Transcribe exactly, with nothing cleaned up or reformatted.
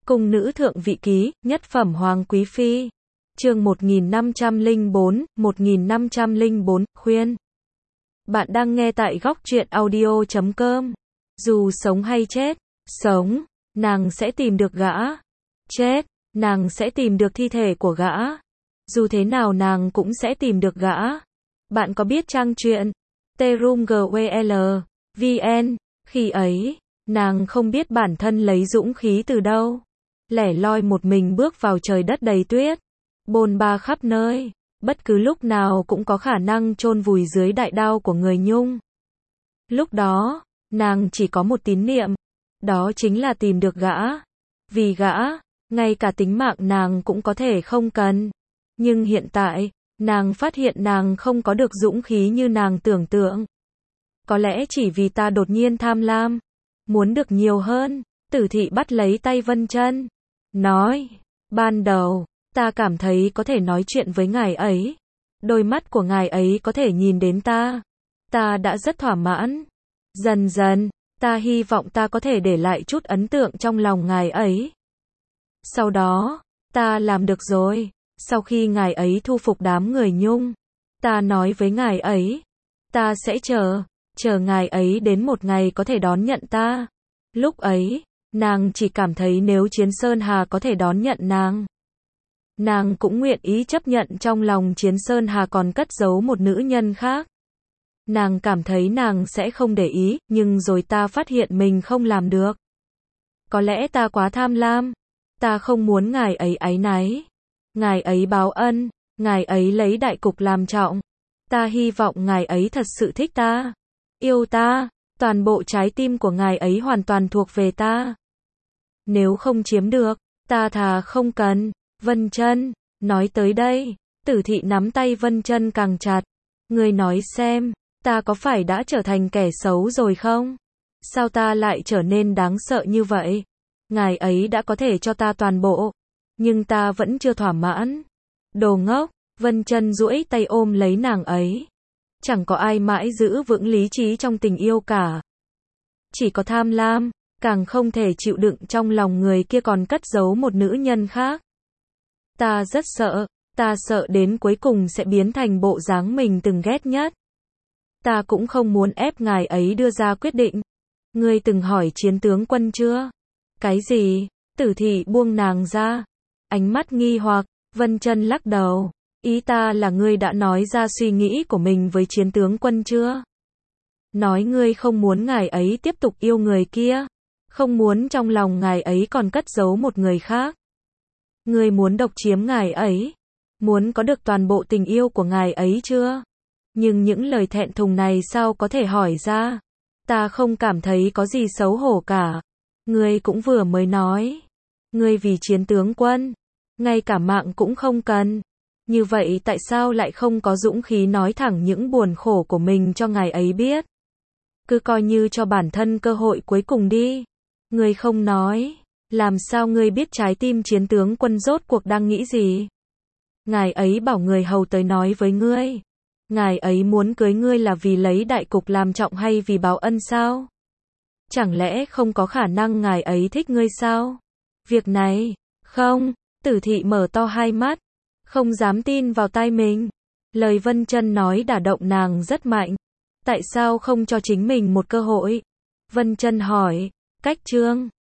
Cung nữ thượng vị ký, nhất phẩm hoàng quý phi. Chương một nghìn năm trăm lẻ bốn, một nghìn năm trăm lẻ bốn, khuyên. Bạn đang nghe tại góc truyện audio chấm com. Dù sống hay chết, sống, nàng sẽ tìm được gã. Chết, nàng sẽ tìm được thi thể của gã. Dù thế nào nàng cũng sẽ tìm được gã. Bạn có biết trang truyện trumgwl vn, khi ấy, nàng không biết bản thân lấy dũng khí từ đâu. Lẻ loi một mình bước vào trời đất đầy tuyết, bôn ba khắp nơi, bất cứ lúc nào cũng có khả năng chôn vùi dưới đại đao của người Nhung. Lúc đó, nàng chỉ có một tín niệm, đó chính là tìm được gã. Vì gã, ngay cả tính mạng nàng cũng có thể không cần. Nhưng hiện tại, nàng phát hiện nàng không có được dũng khí như nàng tưởng tượng. Có lẽ chỉ vì ta đột nhiên tham lam, muốn được nhiều hơn. Tử thị bắt lấy tay Vân Chân, nói, ban đầu, ta cảm thấy có thể nói chuyện với ngài ấy. Đôi mắt của ngài ấy có thể nhìn đến ta. Ta đã rất thỏa mãn. Dần dần, ta hy vọng ta có thể để lại chút ấn tượng trong lòng ngài ấy. Sau đó, ta làm được rồi. Sau khi ngài ấy thu phục đám người Nhung, ta nói với ngài ấy, ta sẽ chờ, chờ ngài ấy đến một ngày có thể đón nhận ta. Lúc ấy, nàng chỉ cảm thấy nếu Chiến Sơn Hà có thể đón nhận nàng, nàng cũng nguyện ý chấp nhận trong lòng Chiến Sơn Hà còn cất giấu một nữ nhân khác. Nàng cảm thấy nàng sẽ không để ý, nhưng rồi ta phát hiện mình không làm được. Có lẽ ta quá tham lam, ta không muốn ngài ấy áy náy. Ngài ấy báo ân, ngài ấy lấy đại cục làm trọng. Ta hy vọng ngài ấy thật sự thích ta, yêu ta, toàn bộ trái tim của ngài ấy hoàn toàn thuộc về ta. Nếu không chiếm được, ta thà không cần. Vân Chân, nói tới đây, Tử thị nắm tay Vân Chân càng chặt. Ngươi nói xem, ta có phải đã trở thành kẻ xấu rồi không? Sao ta lại trở nên đáng sợ như vậy? Ngài ấy đã có thể cho ta toàn bộ, nhưng ta vẫn chưa thỏa mãn. Đồ ngốc. Vân Chân duỗi tay ôm lấy nàng ấy. Chẳng có ai mãi giữ vững lý trí trong tình yêu cả. Chỉ có tham lam, càng không thể chịu đựng trong lòng người kia còn cất giấu một nữ nhân khác. Ta rất sợ, ta sợ đến cuối cùng sẽ biến thành bộ dáng mình từng ghét nhất. Ta cũng không muốn ép ngài ấy đưa ra quyết định. Ngươi từng hỏi Chiến tướng quân chưa? Cái gì? Tử thị buông nàng ra. Ánh mắt nghi hoặc. Vân Chân lắc đầu. Ý ta là ngươi đã nói ra suy nghĩ của mình với Chiến tướng quân chưa? Nói ngươi không muốn ngài ấy tiếp tục yêu người kia. Không muốn trong lòng ngài ấy còn cất giấu một người khác. Ngươi muốn độc chiếm ngài ấy. Muốn có được toàn bộ tình yêu của ngài ấy chưa? Nhưng những lời thẹn thùng này sao có thể hỏi ra? Ta không cảm thấy có gì xấu hổ cả. Ngươi cũng vừa mới nói. Ngươi vì Chiến tướng quân, ngay cả mạng cũng không cần. Như vậy tại sao lại không có dũng khí nói thẳng những buồn khổ của mình cho ngài ấy biết? Cứ coi như cho bản thân cơ hội cuối cùng đi. Ngươi không nói, làm sao ngươi biết trái tim Chiến tướng quân rốt cuộc đang nghĩ gì? Ngài ấy bảo người hầu tới nói với ngươi. Ngài ấy muốn cưới ngươi là vì lấy đại cục làm trọng hay vì báo ân sao? Chẳng lẽ không có khả năng ngài ấy thích ngươi sao? Việc này, không. Tử thị mở to hai mắt, không dám tin vào tai mình. Lời Vân Chân nói đả động nàng rất mạnh. Tại sao không cho chính mình một cơ hội? Vân Chân hỏi. Cách chương